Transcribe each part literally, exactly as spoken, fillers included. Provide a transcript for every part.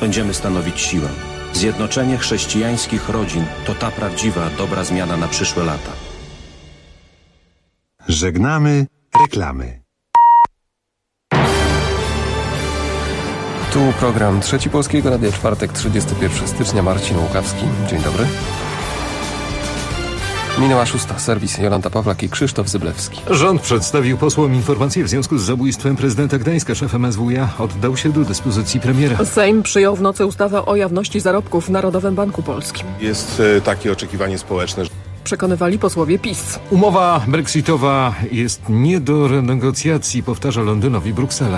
będziemy stanowić siłę. Zjednoczenie chrześcijańskich rodzin to ta prawdziwa, dobra zmiana na przyszłe lata. Żegnamy reklamy. Tu program Trzeci Polskiego Radia, czwartek, trzydziestego pierwszego stycznia, Marcin Łukawski. Dzień dobry. Minęła szósta. Serwis Jolanta Pawlak i Krzysztof Zyblewski. Rząd przedstawił posłom informację w związku z zabójstwem prezydenta Gdańska. Szef M S W iA oddał się do dyspozycji premiera. Sejm przyjął w nocy ustawę o jawności zarobków w Narodowym Banku Polskim. Jest takie oczekiwanie społeczne. Przekonywali posłowie PiS. Umowa brexitowa jest nie do renegocjacji, powtarza Londynowi Bruksela.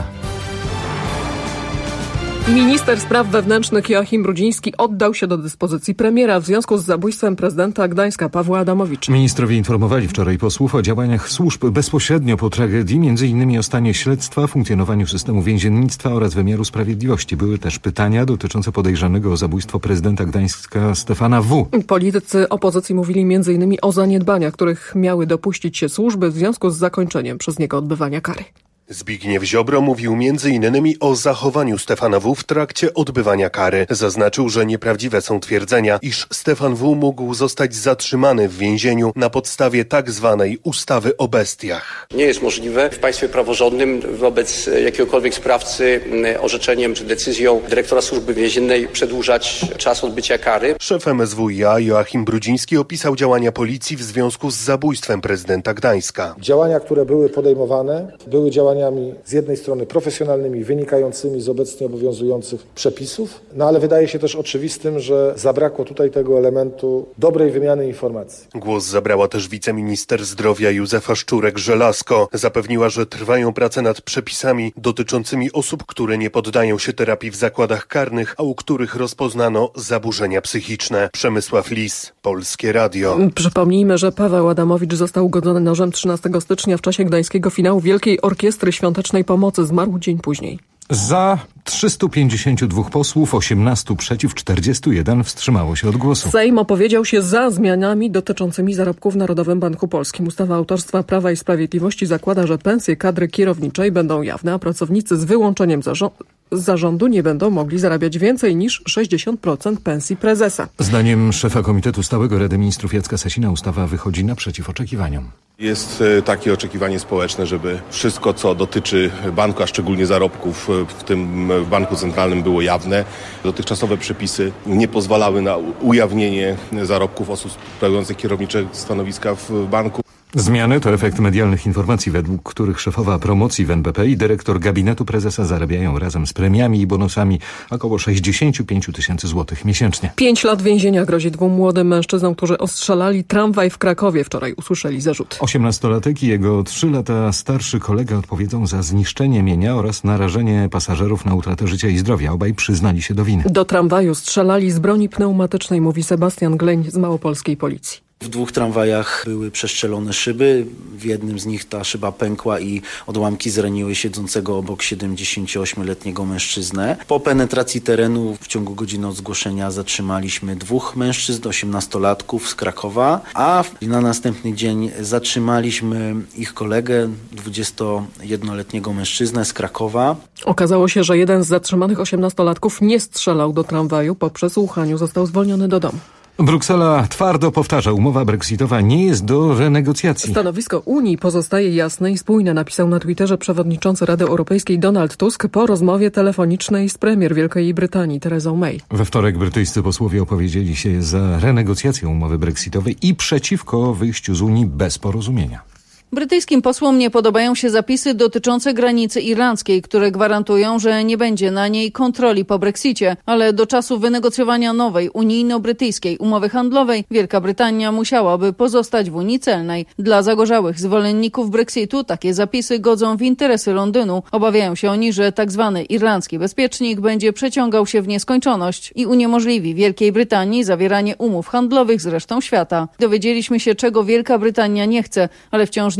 Minister spraw wewnętrznych Joachim Brudziński oddał się do dyspozycji premiera w związku z zabójstwem prezydenta Gdańska Pawła Adamowicza. Ministrowie informowali wczoraj posłów o działaniach służb bezpośrednio po tragedii, między innymi o stanie śledztwa, funkcjonowaniu systemu więziennictwa oraz wymiaru sprawiedliwości. Były też pytania dotyczące podejrzanego o zabójstwo prezydenta Gdańska Stefana W. Politycy opozycji mówili między innymi o zaniedbaniach, których miały dopuścić się służby w związku z zakończeniem przez niego odbywania kary. Zbigniew Ziobro mówił między innymi o zachowaniu Stefana W. w trakcie odbywania kary. Zaznaczył, że nieprawdziwe są twierdzenia, iż Stefan W. mógł zostać zatrzymany w więzieniu na podstawie tak zwanej ustawy o bestiach. Nie jest możliwe w państwie praworządnym wobec jakiegokolwiek sprawcy orzeczeniem czy decyzją dyrektora służby więziennej przedłużać czas odbycia kary. Szef M S W iA Joachim Brudziński opisał działania policji w związku z zabójstwem prezydenta Gdańska. Działania, które były podejmowane, były działania z jednej strony profesjonalnymi, wynikającymi z obecnie obowiązujących przepisów, no ale wydaje się też oczywistym, że zabrakło tutaj tego elementu dobrej wymiany informacji. Głos zabrała też wiceminister zdrowia Józefa Szczurek-Żelazko. Zapewniła, że trwają prace nad przepisami dotyczącymi osób, które nie poddają się terapii w zakładach karnych, a u których rozpoznano zaburzenia psychiczne. Przemysław Lis, Polskie Radio. Przypomnijmy, że Paweł Adamowicz został ugodzony nożem trzynastego stycznia w czasie gdańskiego finału Wielkiej Orkiestry Świątecznej Pomocy. Zmarł dzień później. Za trzystu pięćdziesięciu dwóch posłów, osiemnastu przeciw, czterdziestu jeden wstrzymało się od głosu. Sejm opowiedział się za zmianami dotyczącymi zarobków w Narodowym Banku Polskim. Ustawa autorstwa Prawa i Sprawiedliwości zakłada, że pensje kadry kierowniczej będą jawne, a pracownicy z wyłączeniem zarządu z zarządu nie będą mogli zarabiać więcej niż sześćdziesiąt procent pensji prezesa. Zdaniem szefa Komitetu Stałego Rady Ministrów Jacka Sasina ustawa wychodzi naprzeciw oczekiwaniom. Jest takie oczekiwanie społeczne, żeby wszystko, co dotyczy banku, a szczególnie zarobków w tym banku centralnym, było jawne. Dotychczasowe przepisy nie pozwalały na ujawnienie zarobków osób sprawujących kierownicze stanowiska w banku. Zmiany to efekt medialnych informacji, według których szefowa promocji w N B P i dyrektor gabinetu prezesa zarabiają razem z premiami i bonusami około sześćdziesiąt pięć tysięcy złotych miesięcznie. Pięć lat więzienia grozi dwóm młodym mężczyznom, którzy ostrzelali tramwaj w Krakowie. Wczoraj usłyszeli zarzut. osiemnastolatek i jego trzy lata starszy kolega odpowiedzą za zniszczenie mienia oraz narażenie pasażerów na utratę życia i zdrowia. Obaj przyznali się do winy. Do tramwaju strzelali z broni pneumatycznej, mówi Sebastian Gleń z małopolskiej policji. W dwóch tramwajach były przestrzelone szyby. W jednym z nich ta szyba pękła i odłamki zraniły siedzącego obok siedemdziesięcioośmioletniego mężczyznę. Po penetracji terenu w ciągu godziny od zgłoszenia zatrzymaliśmy dwóch mężczyzn, osiemnastolatków z Krakowa, a na następny dzień zatrzymaliśmy ich kolegę, dwudziestojednoletniego mężczyznę z Krakowa. Okazało się, że jeden z zatrzymanych osiemnastolatków nie strzelał do tramwaju. Po przesłuchaniu został zwolniony do domu. Bruksela twardo powtarza, umowa brexitowa nie jest do renegocjacji. Stanowisko Unii pozostaje jasne i spójne, napisał na Twitterze przewodniczący Rady Europejskiej Donald Tusk po rozmowie telefonicznej z premier Wielkiej Brytanii Therezą May. We wtorek brytyjscy posłowie opowiedzieli się za renegocjacją umowy brexitowej i przeciwko wyjściu z Unii bez porozumienia. Brytyjskim posłom nie podobają się zapisy dotyczące granicy irlandzkiej, które gwarantują, że nie będzie na niej kontroli po Brexicie, ale do czasu wynegocjowania nowej unijno-brytyjskiej umowy handlowej Wielka Brytania musiałaby pozostać w Unii celnej. Dla zagorzałych zwolenników Brexitu takie zapisy godzą w interesy Londynu. Obawiają się oni, że tak zwany irlandzki bezpiecznik będzie przeciągał się w nieskończoność i uniemożliwi Wielkiej Brytanii zawieranie umów handlowych z resztą świata. Dowiedzieliśmy się, czego Wielka Brytania nie chce, ale wciąż nie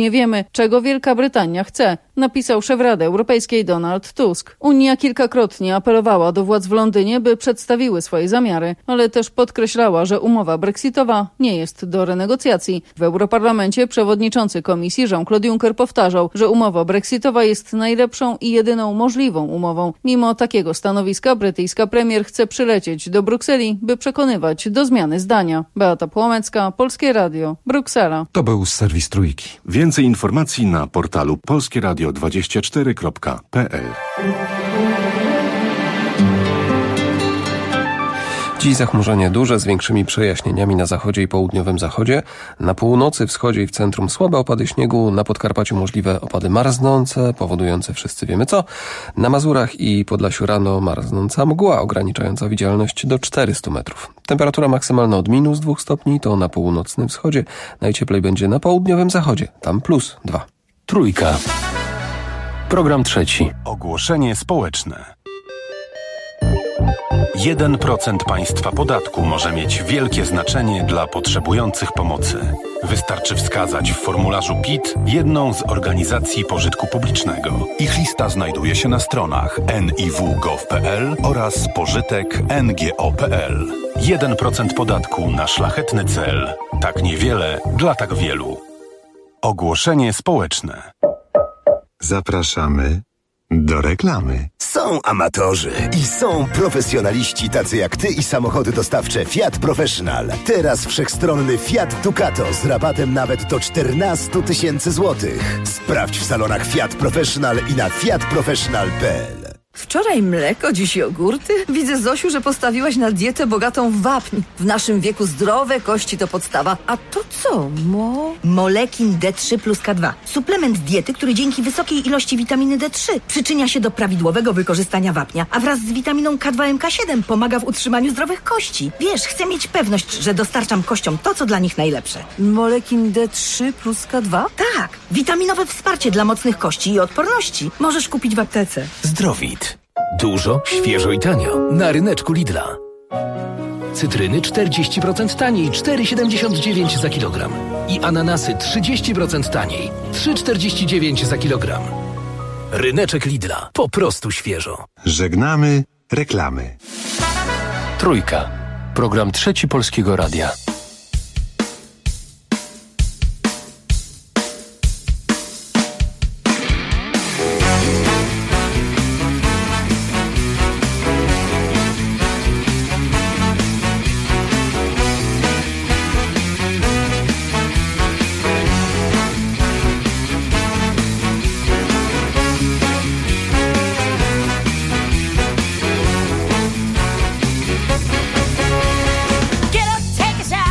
nie wiemy, czego Wielka Brytania chce, napisał szef Rady Europejskiej Donald Tusk. Unia kilkakrotnie apelowała do władz w Londynie, by przedstawiły swoje zamiary, ale też podkreślała, że umowa brexitowa nie jest do renegocjacji. W Europarlamencie przewodniczący komisji Jean-Claude Juncker powtarzał, że umowa brexitowa jest najlepszą i jedyną możliwą umową. Mimo takiego stanowiska brytyjska premier chce przylecieć do Brukseli, by przekonywać do zmiany zdania. Beata Płomecka, Polskie Radio, Bruksela. To był serwis Trójki. Więcej informacji na portalu polskie radio dwadzieścia cztery kropka p l. Dziś zachmurzenie duże z większymi przejaśnieniami na zachodzie i południowym zachodzie. Na północy, wschodzie i w centrum słabe opady śniegu. Na Podkarpaciu możliwe opady marznące, powodujące wszyscy wiemy co. Na Mazurach i Podlasiu rano marznąca mgła ograniczająca widzialność do czterystu metrów. Temperatura maksymalna od minus dwóch stopni to na północnym wschodzie. Najcieplej będzie na południowym zachodzie. Tam plus dwa. Trójka. Program trzeci. Ogłoszenie społeczne. jeden procent państwa podatku może mieć wielkie znaczenie dla potrzebujących pomocy. Wystarczy wskazać w formularzu P I T jedną z organizacji pożytku publicznego. Ich lista znajduje się na stronach en i w kropka gov kropka p l oraz pożytek kropka n g o kropka p l. jeden procent podatku na szlachetny cel. Tak niewiele dla tak wielu. Ogłoszenie społeczne. Zapraszamy do reklamy. Są amatorzy i są profesjonaliści tacy jak ty i samochody dostawcze Fiat Professional. Teraz wszechstronny Fiat Ducato z rabatem nawet do czternaście tysięcy złotych. Sprawdź w salonach Fiat Professional i na fiat professional kropka p l. Wczoraj mleko, dziś jogurty? Widzę, Zosiu, że postawiłaś na dietę bogatą w wapń. W naszym wieku zdrowe kości to podstawa. A to co, mo? Molekin D trzy plus K dwa. Suplement diety, który dzięki wysokiej ilości witaminy D trzy przyczynia się do prawidłowego wykorzystania wapnia, a wraz z witaminą K dwa M K siedem pomaga w utrzymaniu zdrowych kości. Wiesz, chcę mieć pewność, że dostarczam kościom to, co dla nich najlepsze. Molekin D trzy plus K dwa? Tak, witaminowe wsparcie dla mocnych kości i odporności. Możesz kupić w aptece. Zdrowit. Dużo, świeżo i tanio. Na ryneczku Lidla. Cytryny czterdzieści procent taniej, cztery siedemdziesiąt dziewięć za kilogram. I ananasy trzydzieści procent taniej, trzy czterdzieści dziewięć za kilogram. Ryneczek Lidla. Po prostu świeżo. Żegnamy reklamy. Trójka. Program trzeci Polskiego Radia. Get up, take a shower.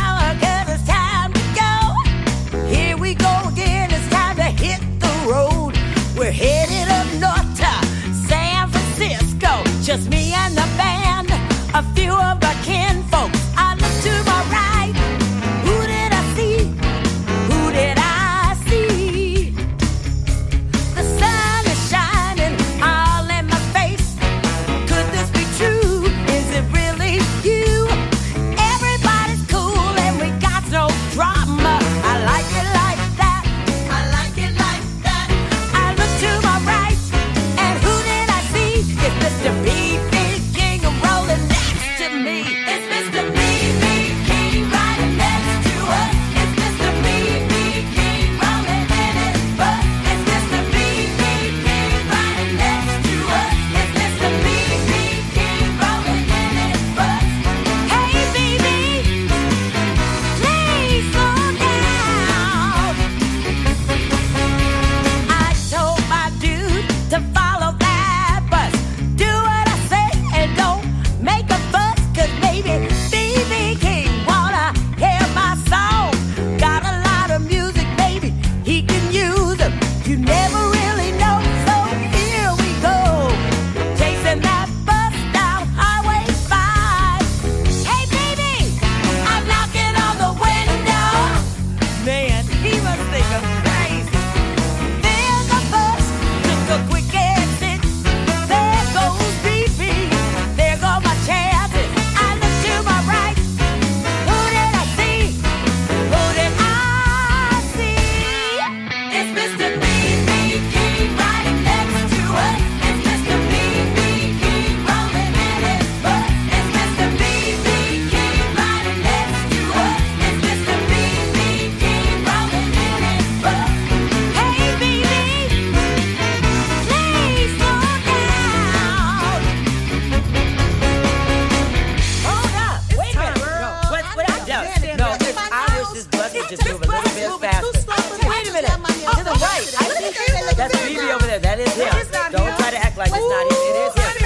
Phoebe over there, that is him. Don't try to act like it's not him. It is him.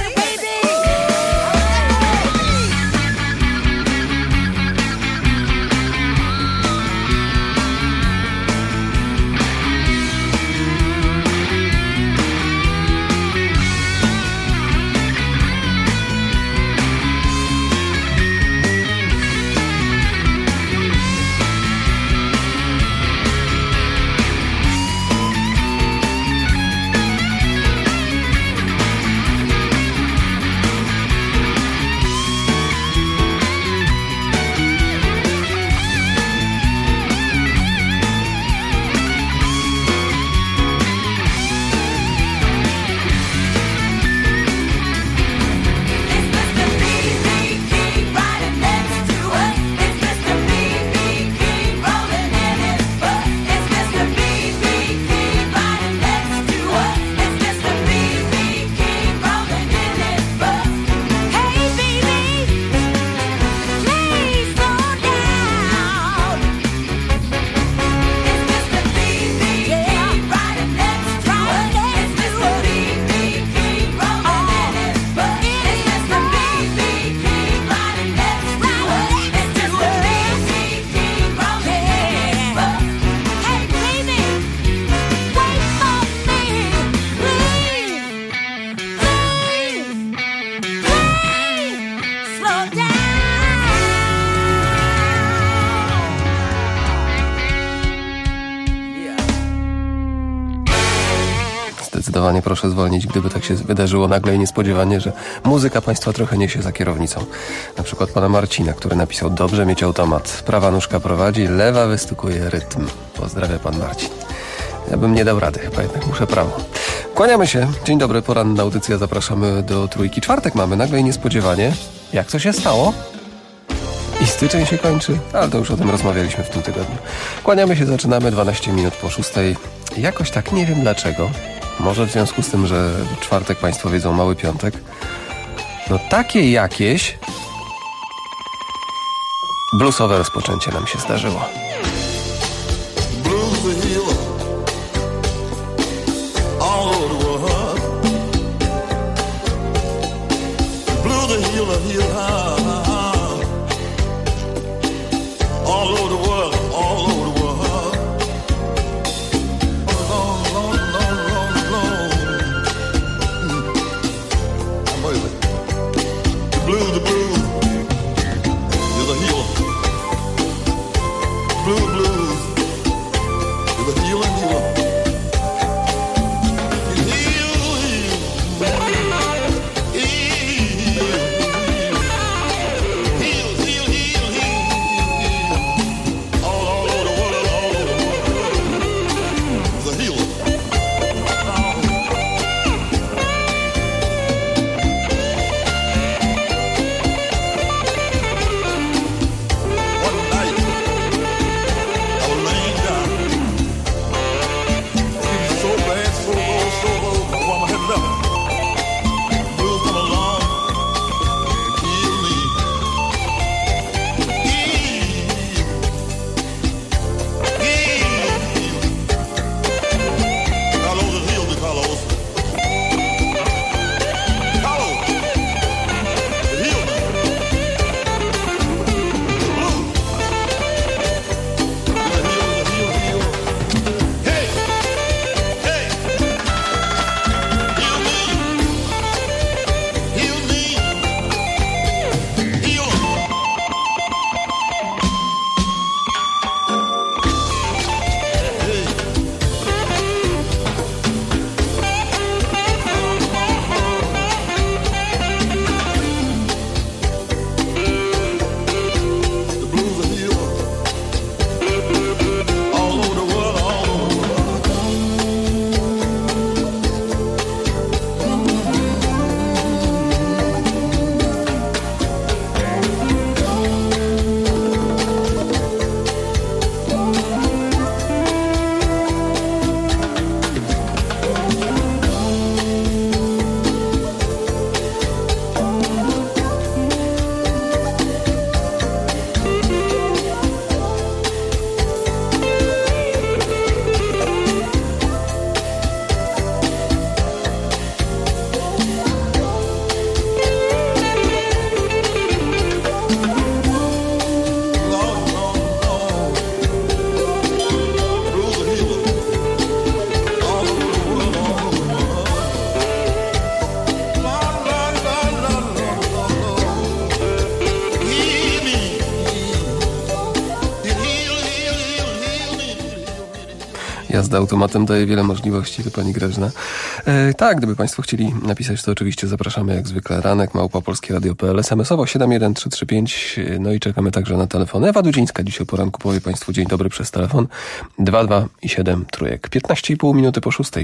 Zdecydowanie proszę zwolnić, gdyby tak się wydarzyło nagle i niespodziewanie, że muzyka państwa trochę niesie za kierownicą. Na przykład pana Marcina, który napisał: dobrze mieć automat. Prawa nóżka prowadzi, lewa wystukuje rytm. Pozdrawia pan Marcin. Ja bym nie dał rady, chyba jednak muszę prawo. Kłaniamy się. Dzień dobry, poranna audycja. Zapraszamy do Trójki. Czwartek mamy, nagle i niespodziewanie. Jak to się stało? I styczeń się kończy, ale to już o tym rozmawialiśmy w tym tygodniu. Kłaniamy się, zaczynamy dwanaście minut po szóstej. Jakoś tak nie wiem dlaczego. Może w związku z tym, że czwartek państwo wiedzą, mały piątek. No takie jakieś bluesowe rozpoczęcie nam się zdarzyło. Jazda automatem daje wiele możliwości, to pani Grażyna. E, tak, gdyby państwo chcieli napisać, to oczywiście zapraszamy jak zwykle ranek, małpa polskieradio kropka p l, es em esowo siedem jeden trzy trzy pięć, no i czekamy także na telefony. Ewa Dudzińska dzisiaj o poranku powie państwu dzień dobry przez telefon dwa dwa i siedem trójek. piętnaście i pół minuty po szóstej.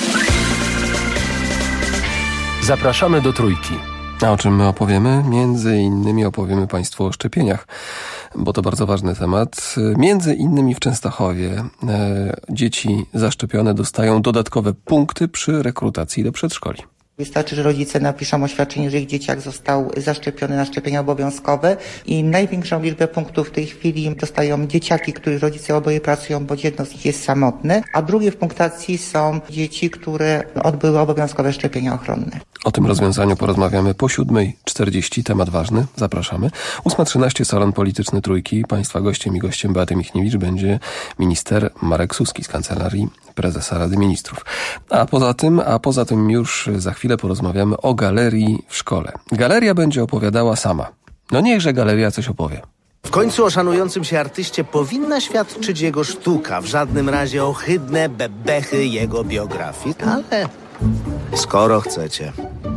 Zapraszamy do Trójki. A o czym my opowiemy? Między innymi opowiemy państwu o szczepieniach, bo to bardzo ważny temat. Między innymi w Częstochowie e, dzieci zaszczepione dostają dodatkowe punkty przy rekrutacji do przedszkoli. Wystarczy, że rodzice napiszą oświadczenie, że ich dzieciak został zaszczepiony na szczepienia obowiązkowe i największą liczbę punktów w tej chwili dostają dzieciaki, których rodzice oboje pracują, bo jedno z nich jest samotne, a drugie w punktacji są dzieci, które odbyły obowiązkowe szczepienia ochronne. O tym rozwiązaniu porozmawiamy po siódmej czterdzieści. Temat ważny. Zapraszamy. ósma trzynaście, salon polityczny Trójki. Państwa gościem i gościem Beaty Michniewicz będzie minister Marek Suski z Kancelarii Prezesa Rady Ministrów. A poza tym, a poza tym już za chwilę porozmawiamy o galerii w szkole. Galeria będzie opowiadała sama. No niechże galeria coś opowie. W końcu o szanującym się artyście powinna świadczyć jego sztuka, w żadnym razie ohydne bebechy jego biografii, ale skoro chcecie.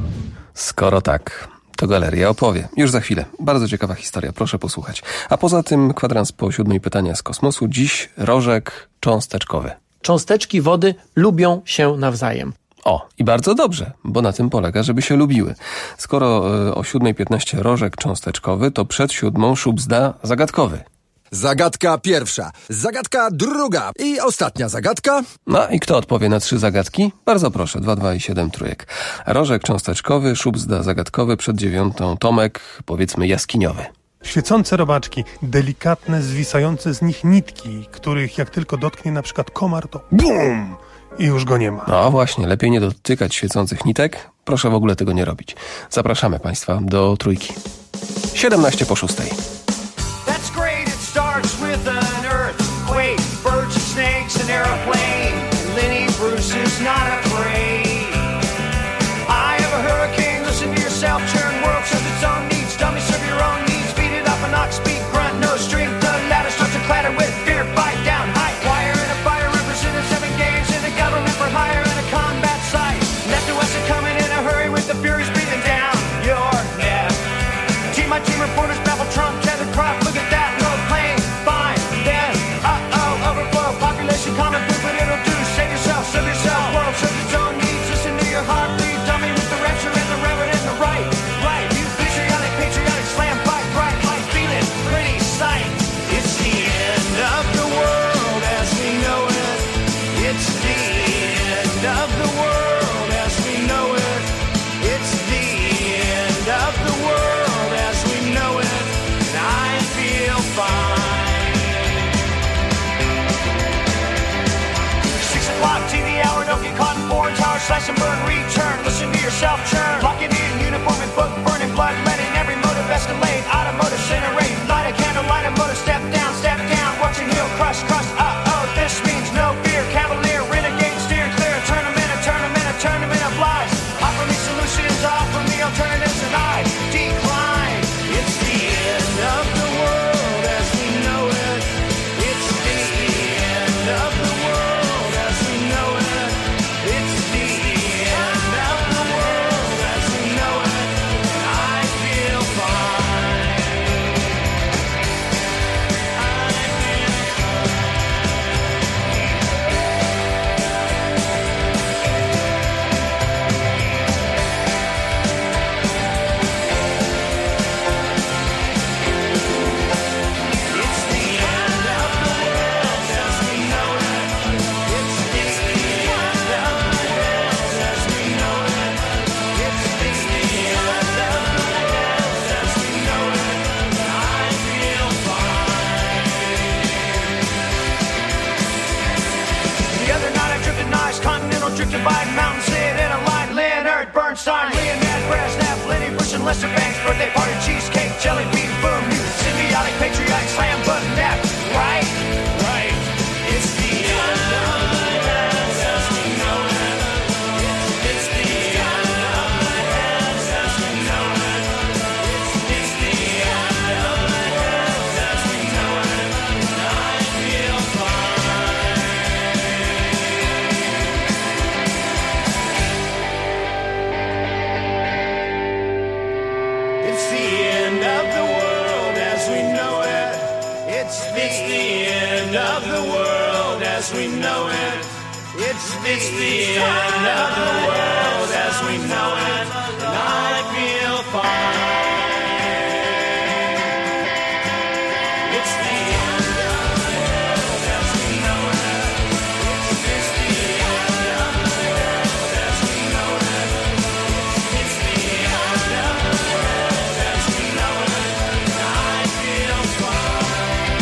Skoro tak, to galeria opowie. Już za chwilę. Bardzo ciekawa historia, proszę posłuchać. A poza tym kwadrans po siódmej pytania z kosmosu. Dziś rożek cząsteczkowy. Cząsteczki wody lubią się nawzajem. O, i bardzo dobrze, bo na tym polega, żeby się lubiły. Skoro y, o siódmej piętnaście rożek cząsteczkowy, to przed siódmą szubzda zagadkowy. Zagadka pierwsza, zagadka druga i ostatnia zagadka. No i kto odpowie na trzy zagadki? Bardzo proszę, dwa dwa i siedem trójek. Rożek cząsteczkowy, szubzda zagadkowy, przed dziewiątą Tomek, powiedzmy jaskiniowy. Świecące robaczki, delikatne, zwisające z nich nitki, których jak tylko dotknie na przykład komar, to BUM! I już go nie ma. No właśnie, lepiej nie dotykać świecących nitek. Proszę w ogóle tego nie robić. Zapraszamy państwa do Trójki. siedemnaście po szóstej. That's great, it starts with an earthquake, birds and snakes, an airplane. Lenny Bruce is not afraid. I have a hurricane, listen to yourself, churn world serves its own needs, dummy serve your own needs, beat it up an ox, speak, grunt, no strength, the ladder starts to clatter with fear, fight down, high wire in a fire, representing seven games in the government for hire in a combat site. Left to west are coming in a hurry with the furies breathing down your neck. Team my team reporters babble Trump, tether crop, look at that, no plane, fine, then, uh-oh, overflow, population common food, but it'll do, save yourself, serve yourself, world serves its own needs, listen to your heartbeat, dummy with the rapture and the reverend and the right, right, you patriotic, patriotic, slam, fight, bright, light, feeling, pretty sight. It's the end of the world as we know it, it's the end of the world as we know it, it's the end of the world as we know it, and I feel fine. Six o'clock T V hour, don't get caught in foreign tower, slash and burn, return, listen to yourself churn, lock it in, uniform and book, burning blood, letting every motive escalate, automotive incinerate, light a candle, light a motor, step down, step down, watch your heel crush, crush, uh-oh, this means no fear, cavalier, renegade, steer clear, a tournament, a tournament, a tournament of lies, offer me solutions, offer me alternatives, and I decline. It's the end of the world as we know it, it's the end of the world as we know it, it's the end of the world as we know it, and I feel fine. I feel It's the end of the world as we know it, it's the end of the world as we know it, it's the end of the world as we know it, and I feel fine. The other night I drifted nice, continental drifted by mountains, lit in a line, Leonard Bernstein, Leonard Brezhnev, Lenny Bruce and Lester Banks, birthday party, cheesecake, jelly bean, boom, you symbiotic, patriotic, slam button, nap, right, right, it's the end of the world as we know it, it's, it's the end of the world as we know it, it's, it's the end of the world as we know it, and I feel fine. It's the, it's the end of the world as we know it. It's the, it's the end of the world as we know it. And I feel fine. It's the end of the world as we know it. It's the end of the world as we know it. It's the end of the world as we know it. And I feel fine.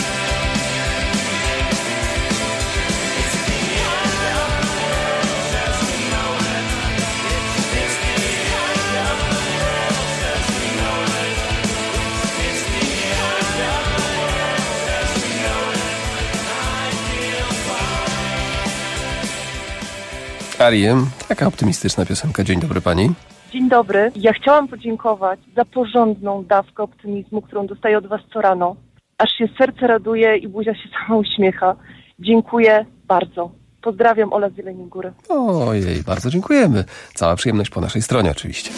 It's the end of the world as we know it. It's the end of the world as we know it. It's the end of the world as we know it. I feel fine. R E M, taka optymistyczna piosenka. Dzień dobry pani. Dzień dobry. Ja chciałam podziękować za porządną dawkę optymizmu, którą dostaję od was co rano. Aż się serce raduje i buzia się sama uśmiecha. Dziękuję bardzo. Pozdrawiam, Ola z Jeleniej Góry. Ojej, bardzo dziękujemy. Cała przyjemność po naszej stronie oczywiście.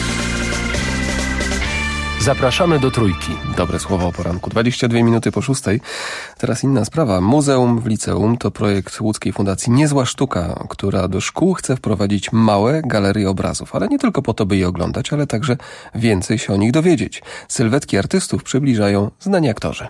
Zapraszamy do Trójki. Dobre słowo o poranku. dwadzieścia dwie minuty po szóstej. Teraz inna sprawa. Muzeum w liceum to projekt łódzkiej fundacji Niezła Sztuka, która do szkół chce wprowadzić małe galerie obrazów. Ale nie tylko po to, by je oglądać, ale także więcej się o nich dowiedzieć. Sylwetki artystów przybliżają znani aktorzy.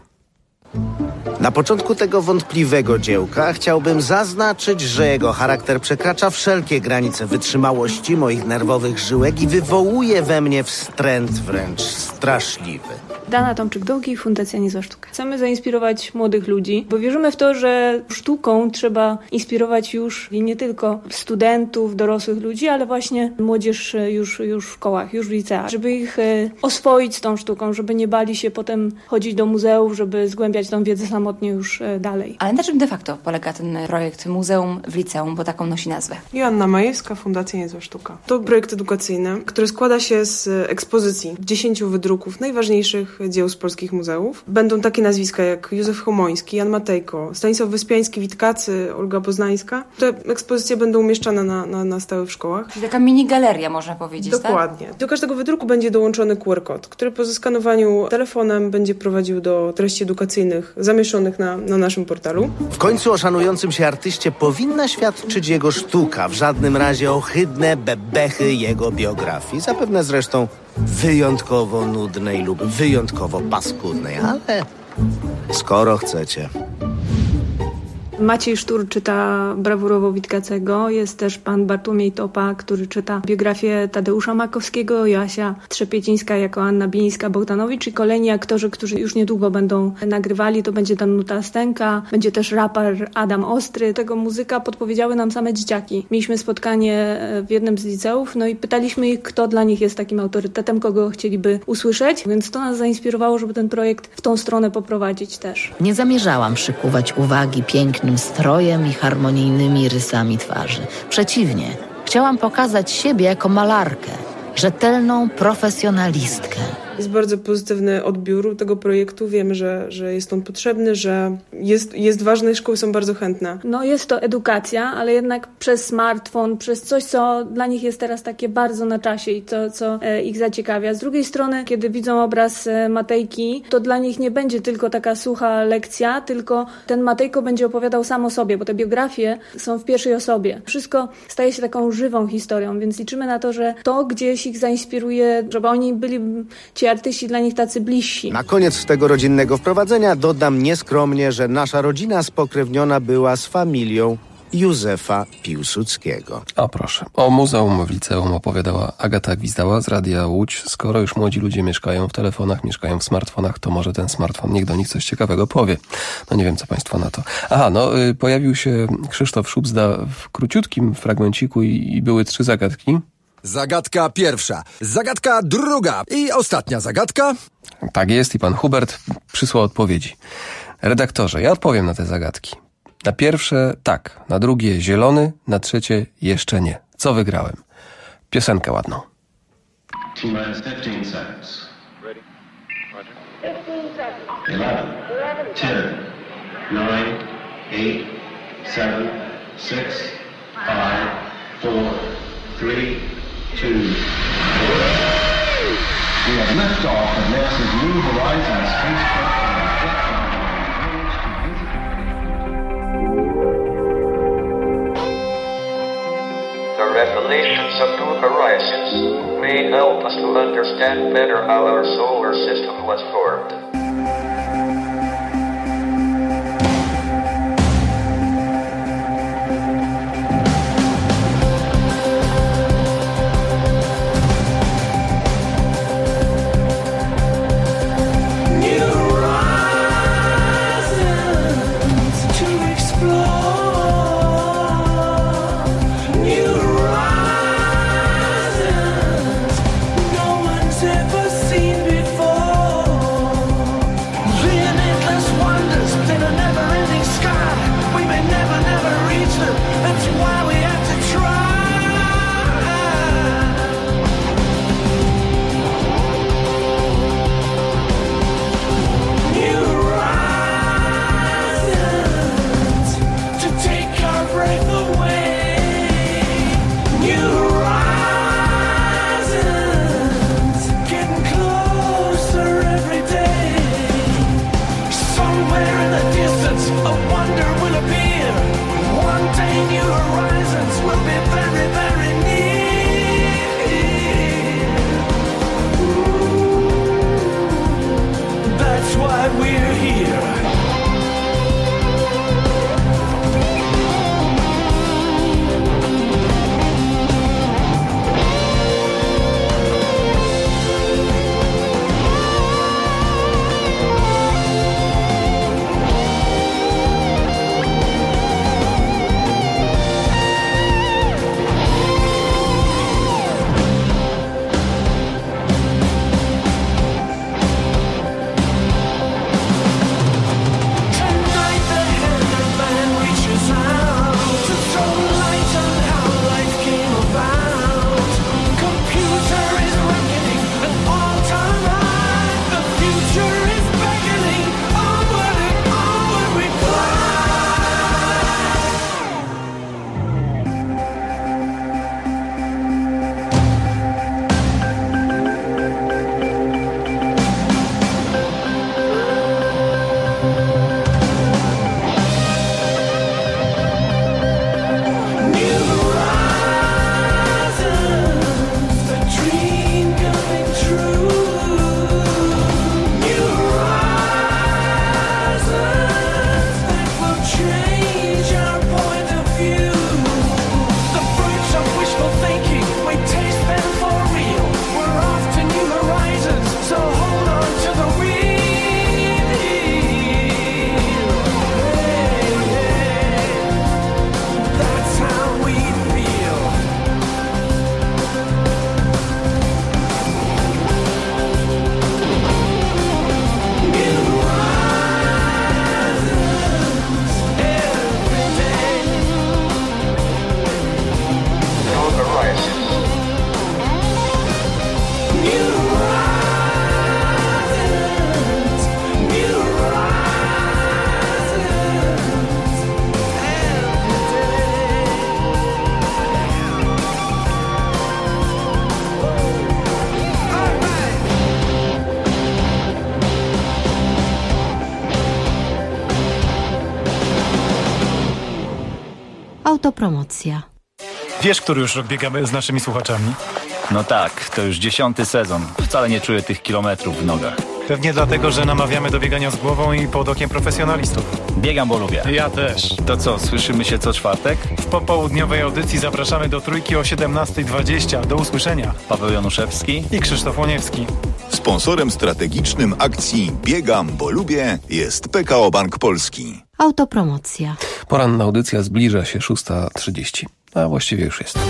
Na początku tego wątpliwego dziełka chciałbym zaznaczyć, że jego charakter przekracza wszelkie granice wytrzymałości moich nerwowych żyłek i wywołuje we mnie wstręt wręcz straszliwy. Dana Tomczyk-Dołki, Fundacja Niezła Sztuka. Chcemy zainspirować młodych ludzi, bo wierzymy w to, że sztuką trzeba inspirować już i nie tylko studentów, dorosłych ludzi, ale właśnie młodzież już, już w szkołach, już w liceach, żeby ich oswoić z tą sztuką, żeby nie bali się potem chodzić do muzeów, żeby zgłębiać tą wiedzę samotnie już dalej. Ale na czym de facto polega ten projekt Muzeum w liceum, bo taką nosi nazwę? Joanna Majewska, Fundacja Niezła Sztuka. To projekt edukacyjny, który składa się z ekspozycji dziesięciu wydruków najważniejszych dzieł z polskich muzeów. Będą takie nazwiska jak Józef Chomoński, Jan Matejko, Stanisław Wyspiański, Witkacy, Olga Poznańska. Te ekspozycje będą umieszczane na, na, na stałe w szkołach. Czyli taka mini galeria, można powiedzieć, Dokładnie. Tak? Do każdego wydruku będzie dołączony Q R kod, który po zeskanowaniu telefonem będzie prowadził do treści edukacyjnych zamieszczonych na, na naszym portalu. W końcu o szanującym się artyście powinna świadczyć jego sztuka, w żadnym razie ohydne bebechy jego biografii. Zapewne zresztą wyjątkowo nudnej lub wyjątkowo paskudnej, ale skoro chcecie. Maciej Sztur czyta brawurowo Witkacego, jest też pan Bartłomiej Topa, który czyta biografię Tadeusza Makowskiego, Joasia Trzepiecińska jako Anna Bielińska-Bogdanowicz i kolejni aktorzy, którzy już niedługo będą nagrywali, to będzie Danuta Stęka, będzie też raper Adam Ostry. Tego muzyka podpowiedziały nam same dzieciaki. Mieliśmy spotkanie w jednym z liceów, no i pytaliśmy ich, kto dla nich jest takim autorytetem, kogo chcieliby usłyszeć, więc to nas zainspirowało, żeby ten projekt w tą stronę poprowadzić też. Nie zamierzałam przykuwać uwagi pięknym strojem i harmonijnymi rysami twarzy. Przeciwnie, chciałam pokazać siebie jako malarkę, rzetelną profesjonalistkę. Jest bardzo pozytywny odbiór tego projektu. Wiemy, że, że jest on potrzebny, że jest, jest ważny i szkoły są bardzo chętne. No jest to edukacja, ale jednak przez smartfon, przez coś, co dla nich jest teraz takie bardzo na czasie i to, co e, ich zaciekawia. Z drugiej strony, kiedy widzą obraz e, Matejki, to dla nich nie będzie tylko taka sucha lekcja, tylko ten Matejko będzie opowiadał sam o sobie, bo te biografie są w pierwszej osobie. Wszystko staje się taką żywą historią, więc liczymy na to, że to gdzieś ich zainspiruje, żeby oni byli ci artyści dla nich tacy bliżsi. Na koniec tego rodzinnego wprowadzenia dodam nieskromnie, że nasza rodzina spokrewniona była z familią Józefa Piłsudskiego. O proszę. O muzeum w liceum opowiadała Agata Gwizdała z Radia Łódź. Skoro już młodzi ludzie mieszkają w telefonach, mieszkają w smartfonach, to może ten smartfon niech do nich coś ciekawego powie. No nie wiem, co państwo na to. Aha, no y, pojawił się Krzysztof Szubzda w króciutkim fragmenciku i, i były trzy zagadki. Zagadka pierwsza, zagadka druga i ostatnia zagadka. Tak jest i pan Hubert przysłał odpowiedzi. Redaktorze, ja odpowiem na te zagadki. Na pierwsze tak, na drugie zielony, na trzecie jeszcze nie. Co wygrałem? Piosenkę ładną. T-minus fifteen seconds. Ready? Roger. fifteen seconds. eleven. ten. nine. eight. seven. six. five. four. three. two. We have liftoff of NASA's New Horizons spacecraft. help us to understand better how our solar system was formed. Autopromocja. Wiesz, który już rok biegamy z naszymi słuchaczami? No tak, to już dziesiąty sezon. Wcale nie czuję tych kilometrów w nogach. Pewnie dlatego, że namawiamy do biegania z głową i pod okiem profesjonalistów. Biegam, bo lubię. Ja też. To co, słyszymy się co czwartek? W popołudniowej audycji zapraszamy do Trójki o siedemnasta dwadzieścia. Do usłyszenia. Paweł Januszewski i Krzysztof Łoniewski. Sponsorem strategicznym akcji Biegam, bo lubię jest P K O Bank Polski. Autopromocja. Poranna audycja zbliża się szósta trzydzieści, a właściwie już jest.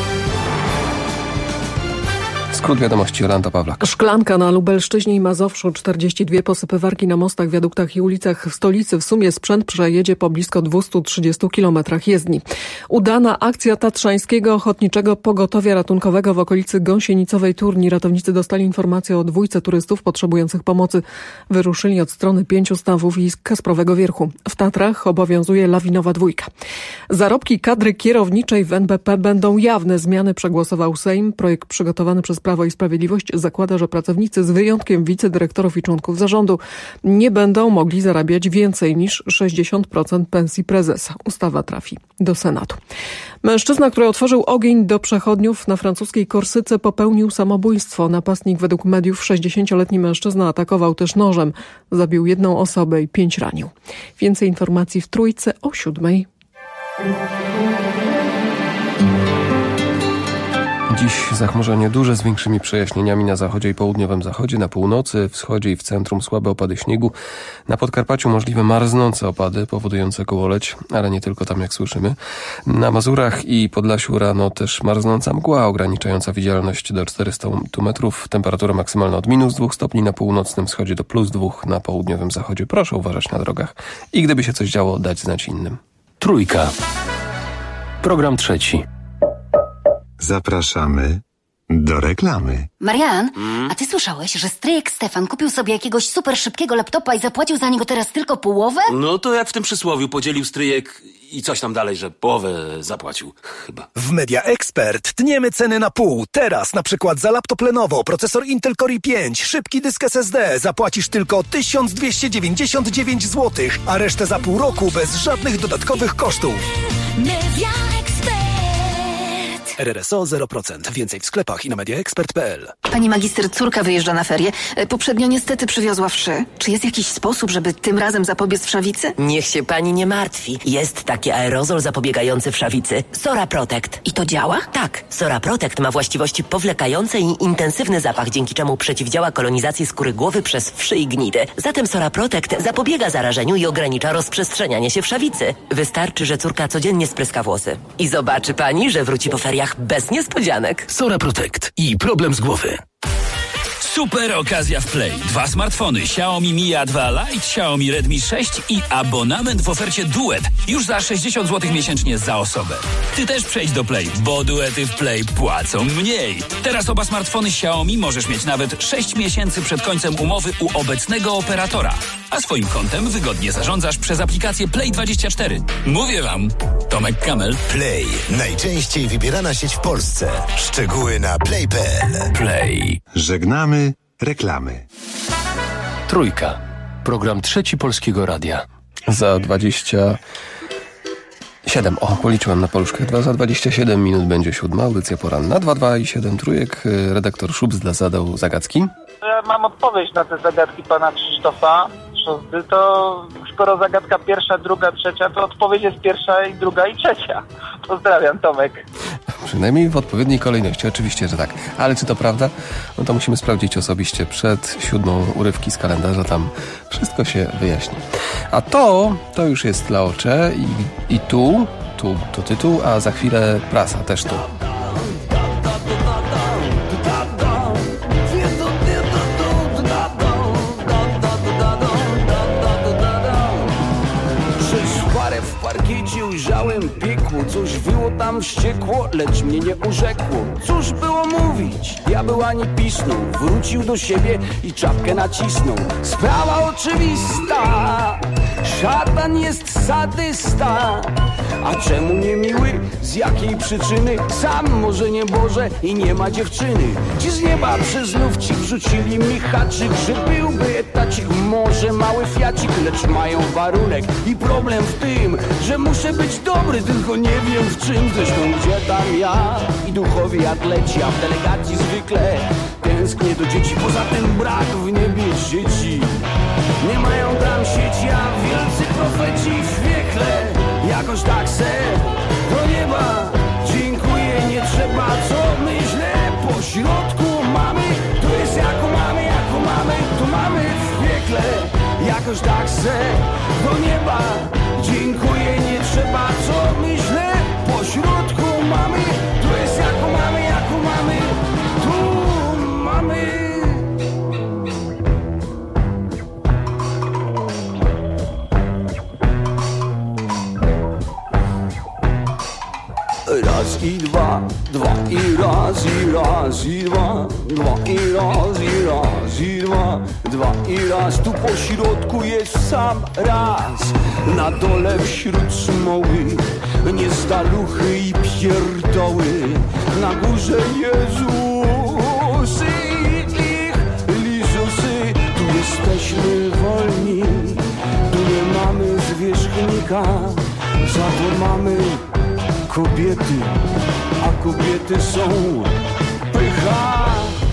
Skrót wiadomości Jolanta Pawlak. Szklanka na Lubelszczyźnie i Mazowszu, czterdzieści dwie posypywarki na mostach, wiaduktach i ulicach w stolicy. W sumie sprzęt przejedzie po blisko dwieście trzydzieści kilometrach jezdni. Udana akcja Tatrzańskiego Ochotniczego Pogotowia Ratunkowego w okolicy Gąsienicowej Turni. Ratownicy dostali informację o dwójce turystów potrzebujących pomocy. Wyruszyli od strony Pięciu Stawów i Kasprowego Wierchu. W Tatrach obowiązuje lawinowa dwójka. Zarobki kadry kierowniczej w N B P będą jawne. Zmiany przegłosował Sejm. Projekt przygotowany przez Prawo i Sprawiedliwość zakłada, że pracownicy z wyjątkiem wicedyrektorów i członków zarządu nie będą mogli zarabiać więcej niż sześćdziesiąt procent pensji prezesa. Ustawa trafi do Senatu. Mężczyzna, który otworzył ogień do przechodniów na francuskiej Korsyce, popełnił samobójstwo. Napastnik według mediów sześćdziesięcioletni mężczyzna atakował też nożem. Zabił jedną osobę i pięć ranił. Więcej informacji w Trójce o siódmej. Dziś zachmurzenie duże z większymi przejaśnieniami na zachodzie i południowym zachodzie, na północy, wschodzie i w centrum słabe opady śniegu. Na Podkarpaciu możliwe marznące opady powodujące gołoleć, ale nie tylko tam, jak słyszymy. Na Mazurach i Podlasiu rano też marznąca mgła ograniczająca widzialność do czterystu metrów. Temperatura maksymalna od minus dwóch stopni na północnym wschodzie do plus dwóch na południowym zachodzie. Proszę uważać na drogach i gdyby się coś działo, dać znać innym. Trójka. Program trzeci. Zapraszamy do reklamy. Marian, mm? a ty słyszałeś, że stryjek Stefan kupił sobie jakiegoś super szybkiego laptopa i zapłacił za niego teraz tylko połowę? No to jak w tym przysłowiu, podzielił stryjek i coś tam dalej, że połowę zapłacił, chyba. W Media Expert tniemy ceny na pół. Teraz na przykład za laptop Lenovo, procesor Intel Core i pięć, szybki dysk S S D zapłacisz tylko tysiąc dwieście dziewięćdziesiąt dziewięć złotych, a resztę za pół roku bez żadnych dodatkowych kosztów. Media Expert. R R S O zero procent. Więcej w sklepach i na mediaexpert kropka p l. Pani magister, córka wyjeżdża na ferie. Poprzednio niestety przywiozła wszy. Czy jest jakiś sposób, żeby tym razem zapobiec wszawicy? Niech się pani nie martwi. Jest taki aerozol zapobiegający wszawicy. Sora Protect. I to działa? Tak. Sora Protect ma właściwości powlekające i intensywny zapach, dzięki czemu przeciwdziała kolonizacji skóry głowy przez wszy i gnidy. Zatem Sora Protect zapobiega zarażeniu i ogranicza rozprzestrzenianie się wszawicy. Wystarczy, że córka codziennie spryska włosy. I zobaczy pani, że wróci po feriach bez niespodzianek. Sora Protect i problem z głowy. Super okazja w Play. Dwa smartfony Xiaomi Mi A dwa Lite, Xiaomi Redmi sześć i abonament w ofercie Duet. Już za sześćdziesiąt złotych miesięcznie za osobę. Ty też przejdź do Play, bo duety w Play płacą mniej. Teraz oba smartfony Xiaomi możesz mieć nawet sześć miesięcy przed końcem umowy u obecnego operatora. A swoim kontem wygodnie zarządzasz przez aplikację Play dwadzieścia cztery. Mówię wam, Tomek Kamel. Play. Najczęściej wybierana sieć w Polsce. Szczegóły na play kropka p l. Play. Żegnamy reklamy. Trójka. Program trzeci Polskiego Radia. Za dwadzieścia siedem. O, policzyłem na paluszkach. Dwa za dwadzieścia siedem minut będzie siódma. Audycja poranna. Dwa, dwa i siedem trójek. Redaktor Szubs zadał zagadki. Ja mam odpowiedź na te zagadki pana Krzysztofa Szosty. To skoro zagadka pierwsza, druga, trzecia, to odpowiedź jest pierwsza i druga i trzecia. Pozdrawiam, Tomek. Przynajmniej w odpowiedniej kolejności, oczywiście, że tak. Ale czy to prawda? No to musimy sprawdzić osobiście przed siódmą urywki z kalendarza. Tam wszystko się wyjaśni. A to, to już jest dla ocze i, i tu, tu to tytuł, a za chwilę prasa też tu. Ujrzałem piekło, coś wyło tam wściekło, lecz mnie nie urzekło. Cóż było mówić? Diabeł ani pisnął, wrócił do siebie i czapkę nacisnął. Sprawa oczywista, szatan jest sadysta. A czemu nie miły? Z jakiej przyczyny? Sam może nie Boże i nie ma dziewczyny. Ci z nieba przez lufcik wrzucili mi haczyk, że byłby etacik, może mały fiacik, lecz mają warunek i problem w tym, że muszę być dobry, tylko nie wiem w czym. Zresztą gdzie tam ja i duchowi atleci, a w delegacji zwykle tęsknię do dzieci. Poza tym brak w niebie dzieci. Nie mają tam sieci, a wielcy profeci w piekle jakoś tak se do nieba. Dziękuję, nie trzeba, co myślę. Po środku mamy, to jest jako mamy, jako mamy, to mamy w piekle jakoś tak se do nieba. Dziękuję, nie trzeba, co myślę. Po środku mamy, to jest jako mamy, jako mamy, tu mamy. Raz i dwa, dwa i raz i raz i dwa, dwa i raz i raz i dwa, dwa i raz. Tu po środku jest sam raz, na dole wśród smoły niestaluchy i pierdoły. Na górze Jezus Lizusy, ich lizusy, tu jesteśmy wolni, tu nie mamy zwierzchnika, za to mamy kobiety, a kobiety są pycha.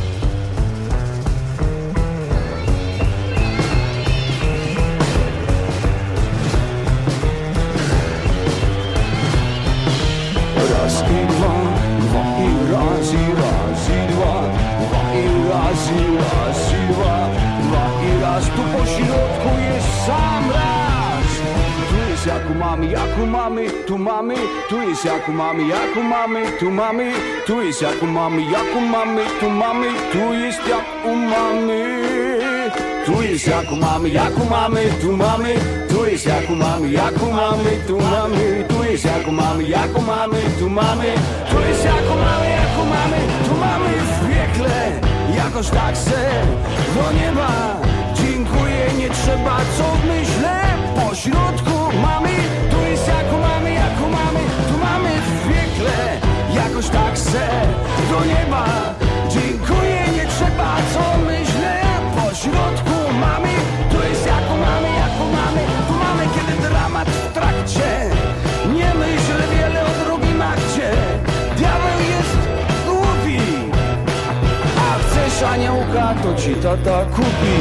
Raz i dwa, dwa i raz i raz i dwa, dwa i raz i raz i dwa, dwa i raz, tu po środku jest sam raz. Tu jest jak u mamy, jak u mamy, tu mamy, tu jest jak u mamy, jak u mamy, tu mamy, tu jest jak u mamy, jak u mamy, tu mamy, tu jest jak u mamy. Tu jest jak u mamy, jak u mamy, tu mamy, tu jest jak u mamy, jak u mamy, tu mamy, tu jest jak u mamy, jak u mamy, tu mamy, tu jest jak u mamy, jak u mamy, tu mamy w piekle, jakoś tak se do nieba. Dziękuję, nie trzeba, co myślę, po środku mamy, tu jest jak u mamy, jak u mamy, tu mamy w piekle, jakoś tak se do nieba. Dziękuję, nie trzeba, co myślę, po środku mamy, tu jest jak u mamy, jak u mamy, tu mamy, kiedy dramat w trakcie. Nie myśl wiele o drugim akcie, diabeł jest głupi, a chcesz aniołka, to ci tata kupi.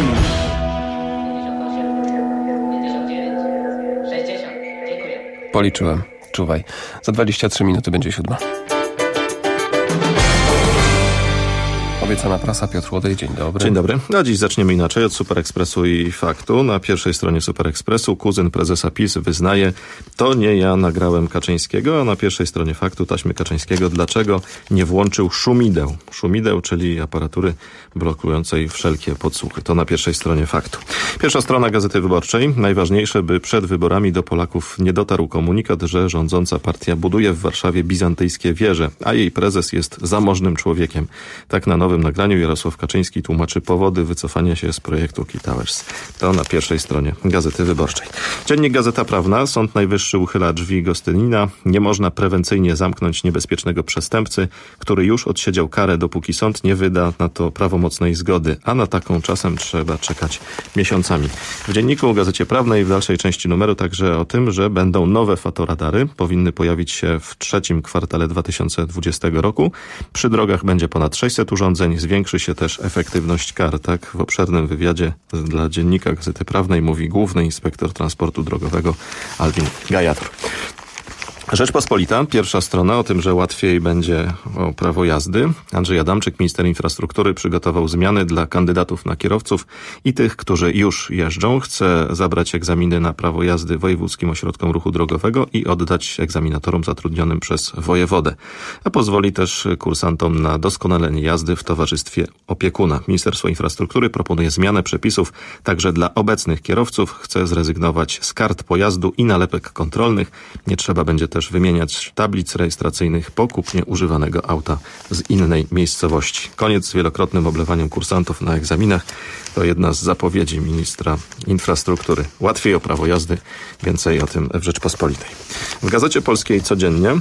Policzyłem. Czuwaj. Za dwadzieścia trzy minuty będzie siódma. Obiecana prasa, Piotr Łodej, dzień dobry. Dzień dobry. A dziś zaczniemy inaczej, od Super Expressu i Faktu. Na pierwszej stronie Super Expressu kuzyn prezesa PiS wyznaje: to nie ja nagrałem Kaczyńskiego, a na pierwszej stronie Faktu taśmy Kaczyńskiego. Dlaczego nie włączył szumideł? Szumideł, czyli aparatury blokującej wszelkie podsłuchy. To na pierwszej stronie Faktu. Pierwsza strona Gazety Wyborczej. Najważniejsze, by przed wyborami do Polaków nie dotarł komunikat, że rządząca partia buduje w Warszawie bizantyjskie wieże, a jej prezes jest zamożnym człowiekiem. Tak na nowym nagraniu Jarosław Kaczyński tłumaczy powody wycofania się z projektu Key Towers. To na pierwszej stronie Gazety Wyborczej. Dziennik Gazeta Prawna. Sąd Najwyższy uchyla drzwi Gostynina. Nie można prewencyjnie zamknąć niebezpiecznego przestępcy, który już odsiedział karę, dopóki sąd nie wyda na to prawomocnej zgody, a na taką czasem trzeba czekać miesiącami. W dzienniku Gazecie Prawnej w dalszej części numeru także o tym, że będą nowe fotoradary. Powinny pojawić się w trzecim kwartale dwa tysiące dwudziestego roku. Przy drogach będzie ponad sześćset urządzeń. Zwiększy się też efektywność kar. Tak w obszernym wywiadzie dla dziennika Gazety Prawnej mówi główny inspektor transportu drogowego Alvin Gajator. Rzeczpospolita, pierwsza strona o tym, że łatwiej będzie o prawo jazdy. Andrzej Adamczyk, minister infrastruktury, przygotował zmiany dla kandydatów na kierowców i tych, którzy już jeżdżą. Chce zabrać egzaminy na prawo jazdy wojewódzkim ośrodkom ruchu drogowego i oddać egzaminatorom zatrudnionym przez wojewodę. A pozwoli też kursantom na doskonalenie jazdy w towarzystwie opiekuna. Ministerstwo Infrastruktury proponuje zmianę przepisów także dla obecnych kierowców. Chce zrezygnować z kart pojazdu i nalepek kontrolnych. Nie trzeba będzie też wymieniać tablic rejestracyjnych po kupnie używanego auta z innej miejscowości. Koniec z wielokrotnym oblewaniem kursantów na egzaminach. To jedna z zapowiedzi ministra infrastruktury. Łatwiej o prawo jazdy. Więcej o tym w Rzeczpospolitej. W Gazecie Polskiej codziennie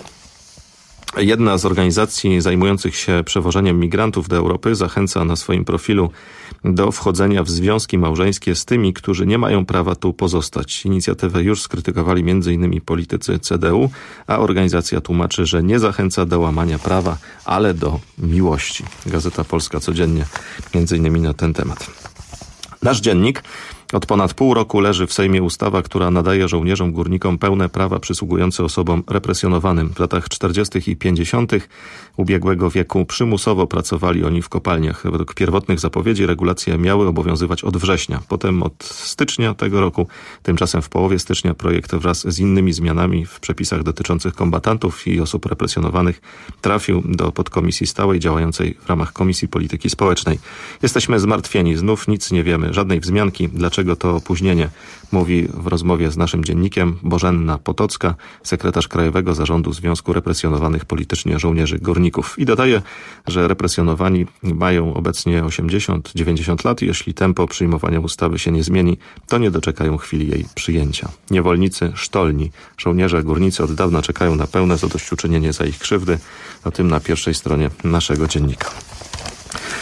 jedna z organizacji zajmujących się przewożeniem migrantów do Europy zachęca na swoim profilu do wchodzenia w związki małżeńskie z tymi, którzy nie mają prawa tu pozostać. Inicjatywę już skrytykowali między innymi politycy C D U, a organizacja tłumaczy, że nie zachęca do łamania prawa, ale do miłości. Gazeta Polska codziennie między innymi na ten temat. Nasz dziennik. Od ponad pół roku leży w Sejmie ustawa, która nadaje żołnierzom górnikom pełne prawa przysługujące osobom represjonowanym. W latach czterdziestych i pięćdziesiątych ubiegłego wieku przymusowo pracowali oni w kopalniach. Według pierwotnych zapowiedzi regulacje miały obowiązywać od września, potem od stycznia tego roku. Tymczasem w połowie stycznia projekt wraz z innymi zmianami w przepisach dotyczących kombatantów i osób represjonowanych trafił do podkomisji stałej działającej w ramach Komisji Polityki Społecznej. Jesteśmy zmartwieni, znów nic nie wiemy, żadnej wzmianki. Dlaczego to opóźnienie? Mówi w rozmowie z naszym dziennikiem Bożenna Potocka, sekretarz Krajowego Zarządu Związku Represjonowanych Politycznie Żołnierzy Górników. I dodaje, że represjonowani mają obecnie osiemdziesiąt dziewięćdziesiąt lat i jeśli tempo przyjmowania ustawy się nie zmieni, to nie doczekają chwili jej przyjęcia. Niewolnicy, sztolni, żołnierze górnicy od dawna czekają na pełne zadośćuczynienie za ich krzywdy. O tym na pierwszej stronie naszego dziennika.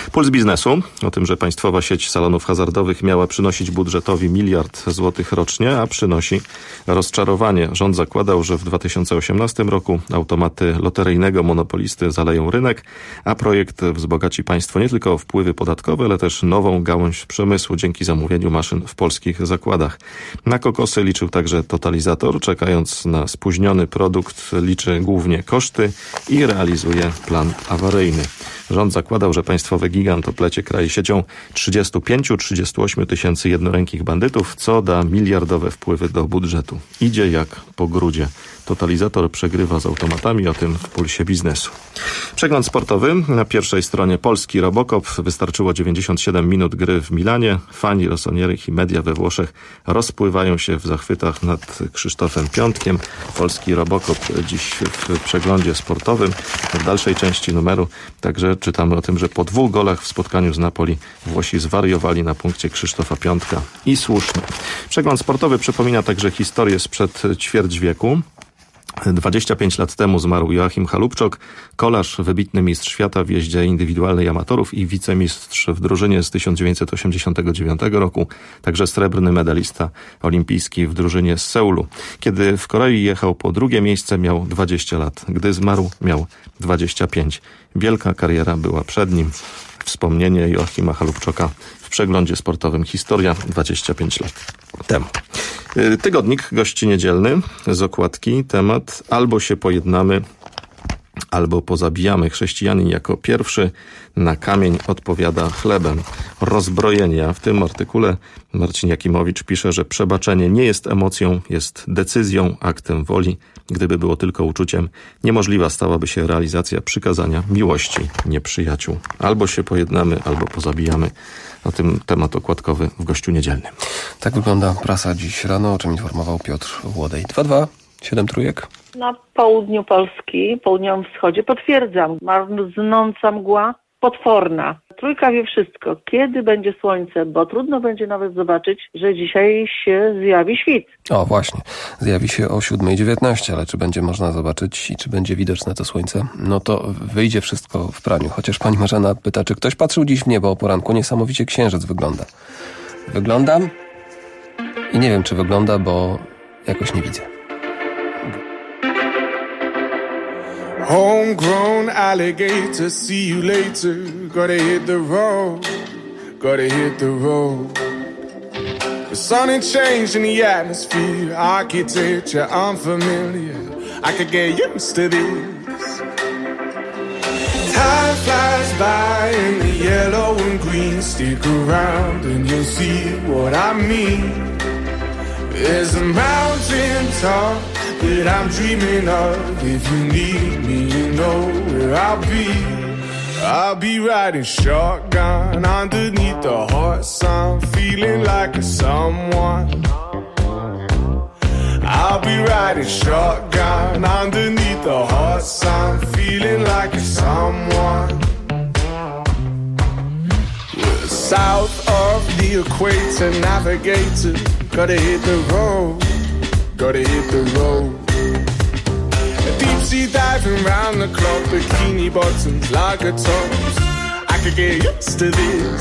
Puls biznesu, o tym, że państwowa sieć salonów hazardowych miała przynosić budżetowi miliard złotych rocznie, a przynosi rozczarowanie. Rząd zakładał, że w dwa tysiące osiemnastym roku automaty loteryjnego monopolisty zaleją rynek, a projekt wzbogaci państwo nie tylko o wpływy podatkowe, ale też nową gałąź przemysłu dzięki zamówieniu maszyn w polskich zakładach. Na kokosy liczył także totalizator, czekając na spóźniony produkt liczy głównie koszty i realizuje plan awaryjny. Rząd zakładał, że państwowy gigant oplecie kraj siecią trzydziestu pięciu do trzydziestu ośmiu tysięcy jednorękich bandytów, co da miliardowe wpływy do budżetu. Idzie jak po grudzie. Totalizator przegrywa z automatami, o tym w pulsie biznesu. Przegląd sportowy. Na pierwszej stronie polski Robocop. Wystarczyło dziewięćdziesiąt siedem minut gry w Milanie. Fani Rossonierich i media we Włoszech rozpływają się w zachwytach nad Krzysztofem Piątkiem. Polski Robocop dziś w przeglądzie sportowym. W dalszej części numeru także czytamy o tym, że po dwóch golach w spotkaniu z Napoli Włosi zwariowali na punkcie Krzysztofa Piątka. I słusznie. Przegląd sportowy przypomina także historię sprzed ćwierć wieku. dwadzieścia pięć lat temu zmarł Joachim Halupczok, kolarz, wybitny mistrz świata w jeździe indywidualnej amatorów i wicemistrz w drużynie z tysiąc dziewięćset osiemdziesiątego dziewiątego roku, także srebrny medalista olimpijski w drużynie z Seulu. Kiedy w Korei jechał po drugie miejsce, miał dwadzieścia lat. Gdy zmarł, miał dwadzieścia pięć. Wielka kariera była przed nim. Wspomnienie Joachima Halupczoka w przeglądzie sportowym. Historia dwadzieścia pięć lat temu. Tygodnik gości niedzielny z okładki. Temat: albo się pojednamy, albo pozabijamy. Chrześcijanin jako pierwszy na kamień odpowiada chlebem. Rozbrojenia. W tym artykule Marcin Jakimowicz pisze, że przebaczenie nie jest emocją, jest decyzją, aktem woli. Gdyby było tylko uczuciem, niemożliwa stałaby się realizacja przykazania miłości nieprzyjaciół. Albo się pojednamy, albo pozabijamy. O tym temat okładkowy w gościu niedzielnym. Tak wygląda prasa dziś rano, o czym informował Piotr Włodej. dwa dwa siedem trójek. Na południu Polski, południowym wschodzie, potwierdzam, marznąca mgła, potworna. Trójka wie wszystko. Kiedy będzie słońce, bo trudno będzie nawet zobaczyć, że dzisiaj się zjawi świt. O, właśnie. Zjawi się o siódma dziewiętnaście, ale czy będzie można zobaczyć i czy będzie widoczne to słońce? No to wyjdzie wszystko w praniu. Chociaż pani Marzena pyta, czy ktoś patrzył dziś w niebo o poranku. Niesamowicie księżyc wygląda. Wyglądam i nie wiem, czy wygląda, bo jakoś nie widzę. Homegrown alligator, see you later. Gotta hit the road, gotta hit the road. The sun ain't changed in the atmosphere, architecture unfamiliar. I could get used to this. Time flies by in the yellow and green. Stick around and you'll see what I mean. There's a mountain top that I'm dreaming of. If you need me, you know where I'll be. I'll be riding shotgun underneath the hot sun, feeling like a someone. I'll be riding shotgun underneath the hot sun, feeling like a someone. We're south of the equator, navigator. Gotta hit the road, gotta hit the road. Deep sea diving round the clock, bikini bottoms, lager tops. I could get used to this.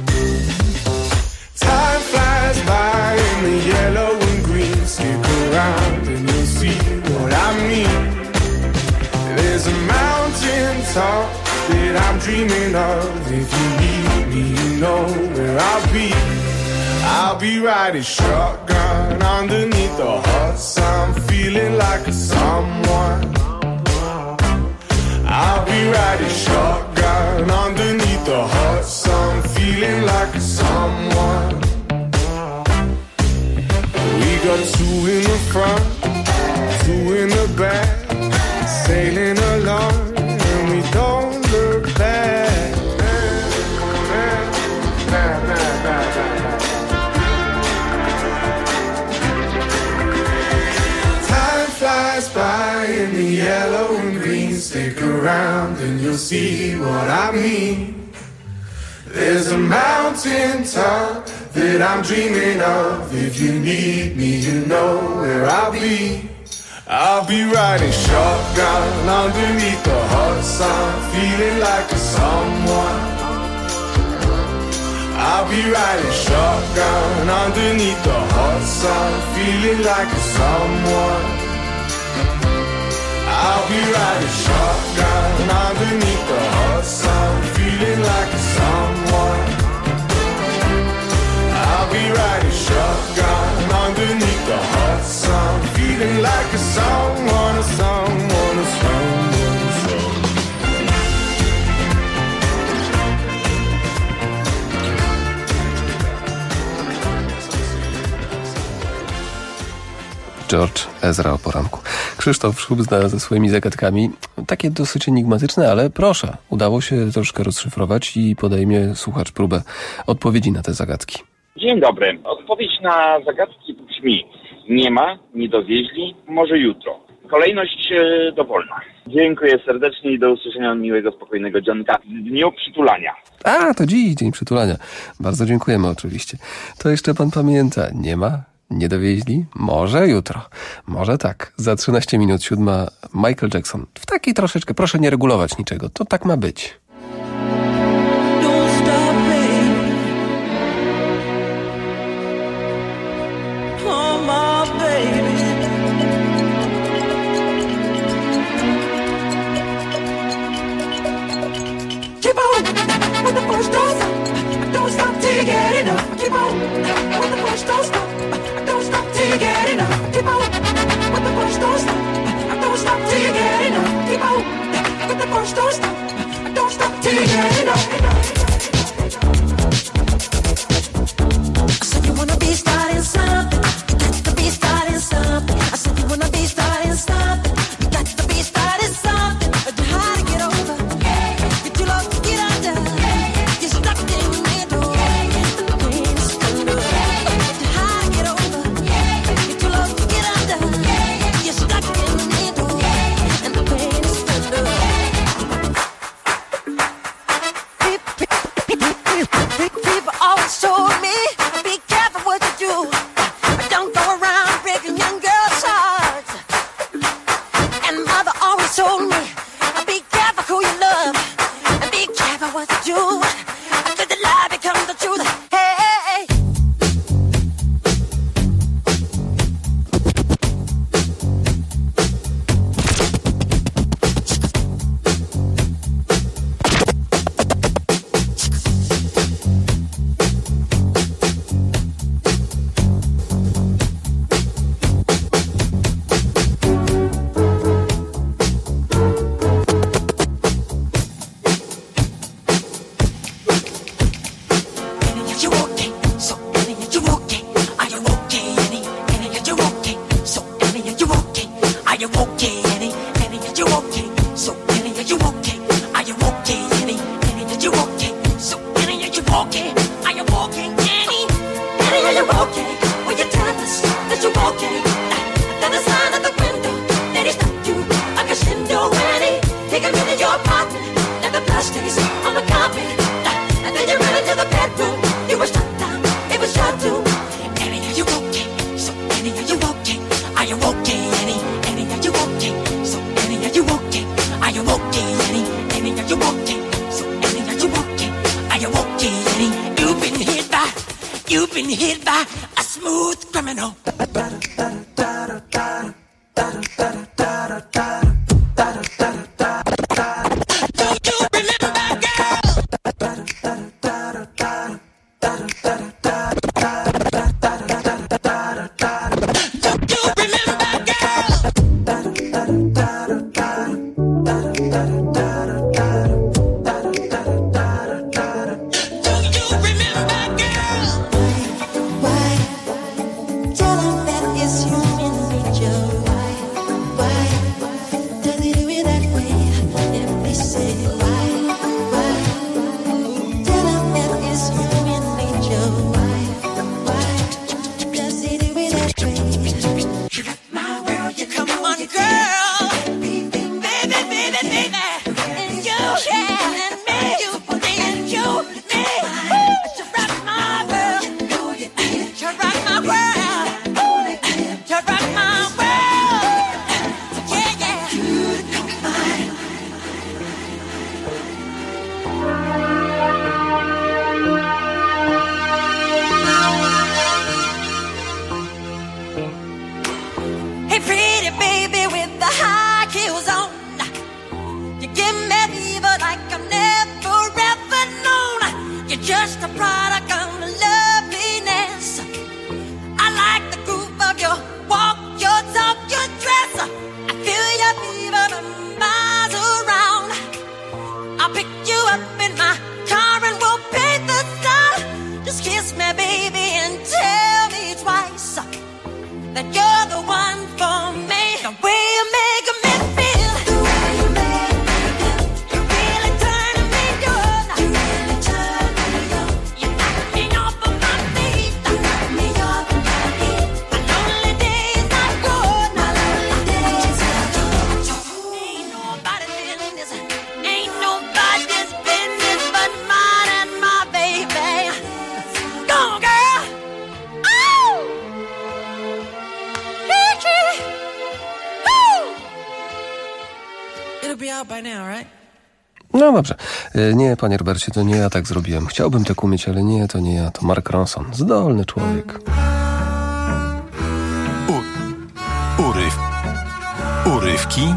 Time flies by in the yellow and green. Stick around and you'll see what I mean. There's a mountain top that I'm dreaming of. If you need me, you know where I'll be. I'll be riding shotgun underneath the hot sun, feeling like a someone. I'll be riding shotgun underneath the hot sun, feeling like a someone. We got two in the front, two in the back, sailing along, and we don't look back. Flies by in the yellow and green. Stick around and you'll see what I mean. There's a mountain top that I'm dreaming of. If you need me, you know where I'll be. I'll be riding shotgun underneath the hot sun, feeling like a someone. I'll be riding shotgun underneath the hot sun, feeling like a someone. I'll be riding shotgun underneath the hot sun, feeling like a someone. I'll be riding shotgun underneath the hot sun, feeling like a someone, a someone, a someone, a someone. George Ezra o poranku. Krzysztof Szubzda ze swoimi zagadkami. Takie dosyć enigmatyczne, ale proszę, udało się troszkę rozszyfrować i podejmie słuchacz próbę odpowiedzi na te zagadki. Dzień dobry. Odpowiedź na zagadki brzmi: nie ma, nie dowieźli, może jutro. Kolejność e, dowolna. Dziękuję serdecznie i do usłyszenia miłego, spokojnego dzionka w dniu przytulania. A, to dziś, dzień przytulania. Bardzo dziękujemy oczywiście. To jeszcze pan pamięta, nie ma, nie dowieźli, może jutro. Może tak. Za trzynaście minut siódma Michael Jackson. W takiej troszeczkę, proszę nie regulować niczego. To tak ma być. Tell him that it's you. be out by now, right? No dobrze. Nie, panie Robercie, to nie ja tak zrobiłem. Chciałbym tak umieć, ale nie, to nie ja. To Mark Ronson. Zdolny człowiek. U- uryw... Urywki?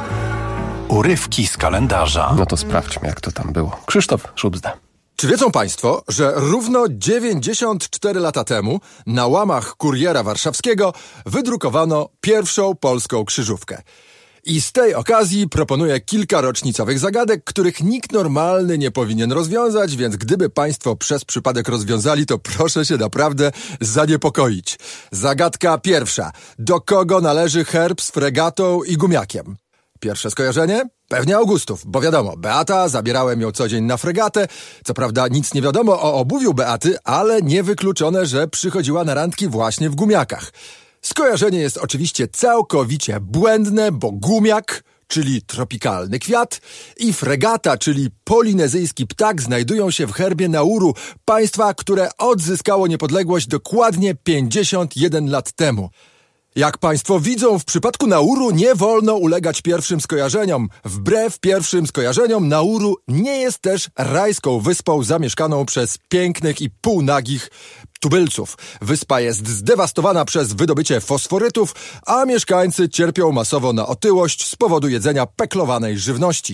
Urywki z kalendarza. No to sprawdźmy, jak to tam było. Krzysztof Szubzda. Czy wiedzą państwo, że równo dziewięćdziesiąt cztery lata temu na łamach Kuriera Warszawskiego wydrukowano pierwszą polską krzyżówkę? I z tej okazji proponuję kilka rocznicowych zagadek, których nikt normalny nie powinien rozwiązać, więc gdyby państwo przez przypadek rozwiązali, to proszę się naprawdę zaniepokoić. Zagadka pierwsza. Do kogo należy herb z fregatą i gumiakiem? Pierwsze skojarzenie? Pewnie Augustów, bo wiadomo, Beata, zabierałem ją co dzień na fregatę. Co prawda nic nie wiadomo o obuwiu Beaty, ale niewykluczone, że przychodziła na randki właśnie w gumiakach. Skojarzenie jest oczywiście całkowicie błędne, bo gumiak, czyli tropikalny kwiat, i fregata, czyli polinezyjski ptak, znajdują się w herbie Nauru, państwa, które odzyskało niepodległość dokładnie pięćdziesiąt jeden lat temu. Jak państwo widzą, w przypadku Nauru nie wolno ulegać pierwszym skojarzeniom. Wbrew pierwszym skojarzeniom, Nauru nie jest też rajską wyspą zamieszkaną przez pięknych i półnagich tubylców. Wyspa jest zdewastowana przez wydobycie fosforytów, a mieszkańcy cierpią masowo na otyłość z powodu jedzenia peklowanej żywności.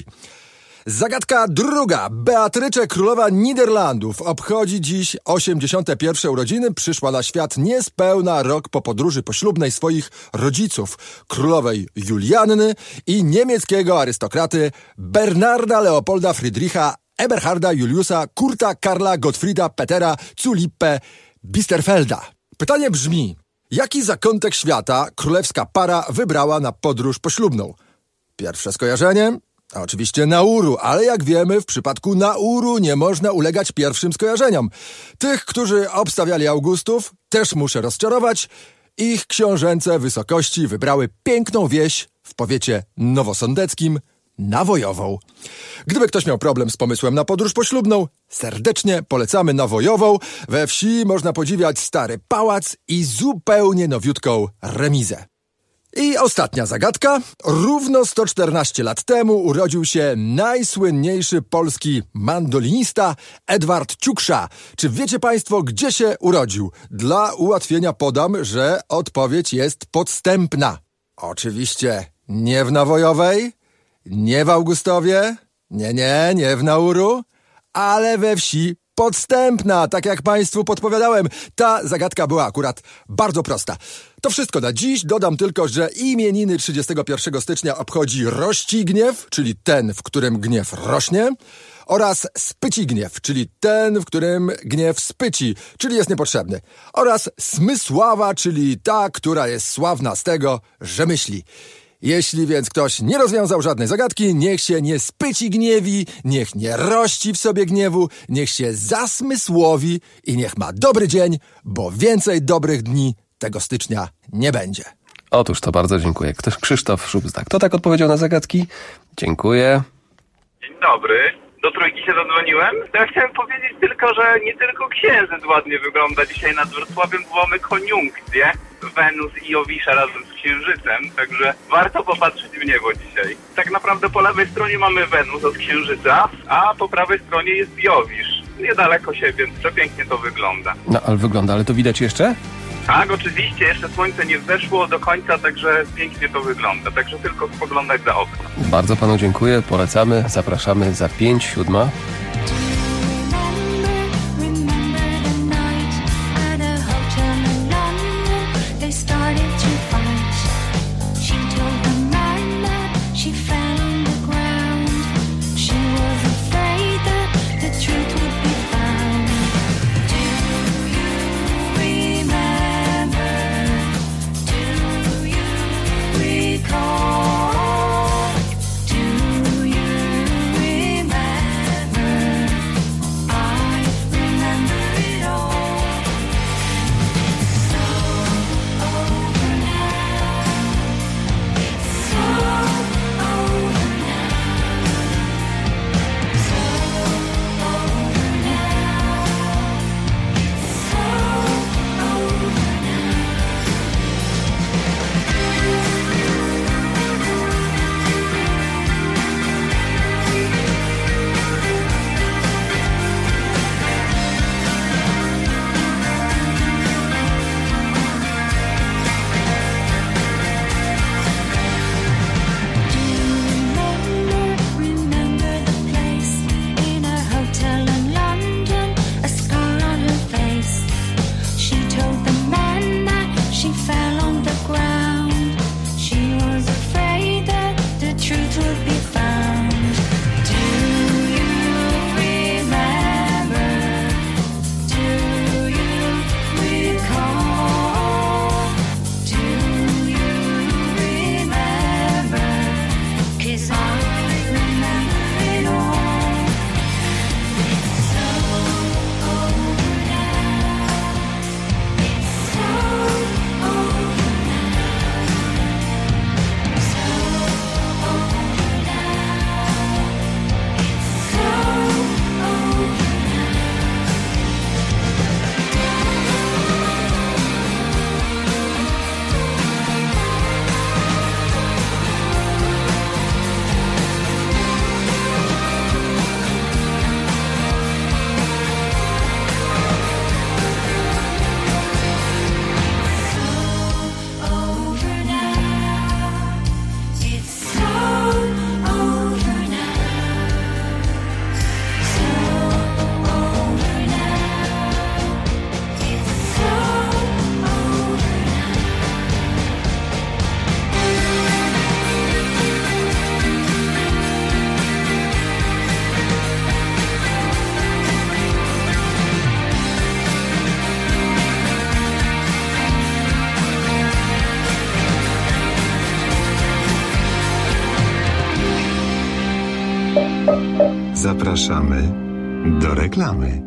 Zagadka druga. Beatrycze, królowa Niderlandów, obchodzi dziś osiemdziesiąte pierwsze urodziny. Przyszła na świat niespełna rok po podróży poślubnej swoich rodziców, królowej Julianny i niemieckiego arystokraty Bernarda Leopolda Friedricha Eberharda Juliusa Kurta Karla Gottfrieda Petera zu Lippe Bisterfelda. Pytanie brzmi: jaki zakątek świata królewska para wybrała na podróż poślubną? Pierwsze skojarzenie? A oczywiście Nauru, ale jak wiemy, w przypadku Nauru nie można ulegać pierwszym skojarzeniom. Tych, którzy obstawiali Augustów, też muszę rozczarować. Ich książęce wysokości wybrały piękną wieś w powiecie nowosądeckim, Nawojową. Gdyby ktoś miał problem z pomysłem na podróż poślubną, serdecznie polecamy Nawojową. We wsi można podziwiać stary pałac i zupełnie nowiutką remizę. I ostatnia zagadka. Równo sto czternaście lat temu urodził się najsłynniejszy polski mandolinista Edward Ciuksza. Czy wiecie państwo, gdzie się urodził? Dla ułatwienia podam, że odpowiedź jest podstępna. Oczywiście nie w Nawojowej, nie w Augustowie, nie, nie, nie w Nauru, ale we wsi Podstępna, tak jak państwu podpowiadałem. Ta zagadka była akurat bardzo prosta. To wszystko na dziś. Dodam tylko, że imieniny trzydziestego pierwszego stycznia obchodzi Rościgniew, czyli ten, w którym gniew rośnie, oraz Spycigniew, czyli ten, w którym gniew spyci, czyli jest niepotrzebny, oraz Smysława, czyli ta, która jest sławna z tego, że myśli. Jeśli więc ktoś nie rozwiązał żadnej zagadki, niech się nie spyci gniewi, niech nie rości w sobie gniewu, niech się zasmysłowi i niech ma dobry dzień, bo więcej dobrych dni tego stycznia nie będzie. Otóż to bardzo dziękuję. Ktoś Krzysztof Szubzda. Kto tak odpowiedział na zagadki? Dziękuję. Dzień dobry. Do trójki się zadzwoniłem. To ja chciałem powiedzieć tylko, że nie tylko księżyc ładnie wygląda dzisiaj nad Wrocławiem, bo mamy koniunkcję Wenus i Jowisza razem z księżycem, także warto popatrzeć w niebo dzisiaj. Tak naprawdę po lewej stronie mamy Wenus od księżyca, a po prawej stronie jest Jowisz. Niedaleko się, więc przepięknie to wygląda. No, ale wygląda, ale to widać jeszcze? Tak, oczywiście, jeszcze słońce nie wzeszło do końca, także pięknie to wygląda. Także tylko spoglądać za okno. Bardzo panu dziękuję, polecamy, zapraszamy za pięć siódma. Zapraszamy do reklamy.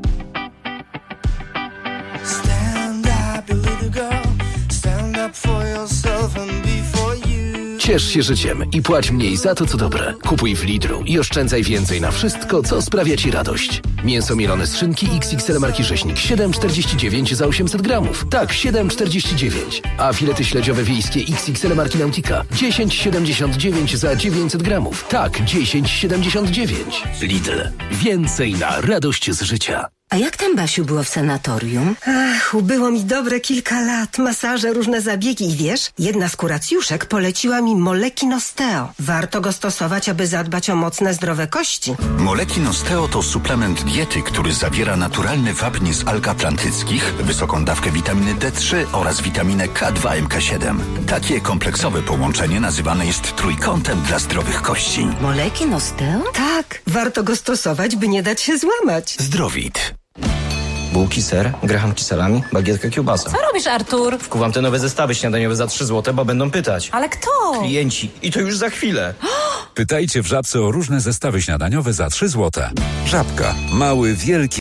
Stand up, you little girl. Stand up for yourself and be for you. Ciesz się życiem i płać mniej za to, co dobre. Kupuj w Lidlu i oszczędzaj więcej na wszystko, co sprawia Ci radość. Mięso mielone z szynki X X L marki Rzeźnik siedem czterdzieści dziewięć za osiemset gramów. Tak, siedem czterdzieści dziewięć. A filety śledziowe wiejskie X X L marki Nautica dziesięć siedemdziesiąt dziewięć za dziewięćset gramów. Tak, dziesięć siedemdziesiąt dziewięć. Lidl. Więcej na radość z życia. A jak tam, Basiu, było w sanatorium? Ach, ubyło mi dobre kilka lat. Masaże, różne zabiegi i wiesz, jedna z kuracjuszek poleciła mi Molekin Osteo. Warto go stosować, aby zadbać o mocne, zdrowe kości. Molekin Osteo to suplement diety, który zawiera naturalny wapń z alg atlantyckich, wysoką dawkę witaminy D trzy oraz witaminę K dwa M K siedem. Takie kompleksowe połączenie nazywane jest trójkątem dla zdrowych kości. Molekin Osteo? Tak, warto go stosować, by nie dać się złamać. Zdrowit. Bułki, ser, grachanki salami, bagietka, kiełbasa. Co robisz, Artur? Wkuwam te nowe zestawy śniadaniowe za trzy złote, bo będą pytać. Ale kto? Klienci. I to już za chwilę. Pytajcie w Żabce o różne zestawy śniadaniowe za trzy złote. Żabka. Mały, wielki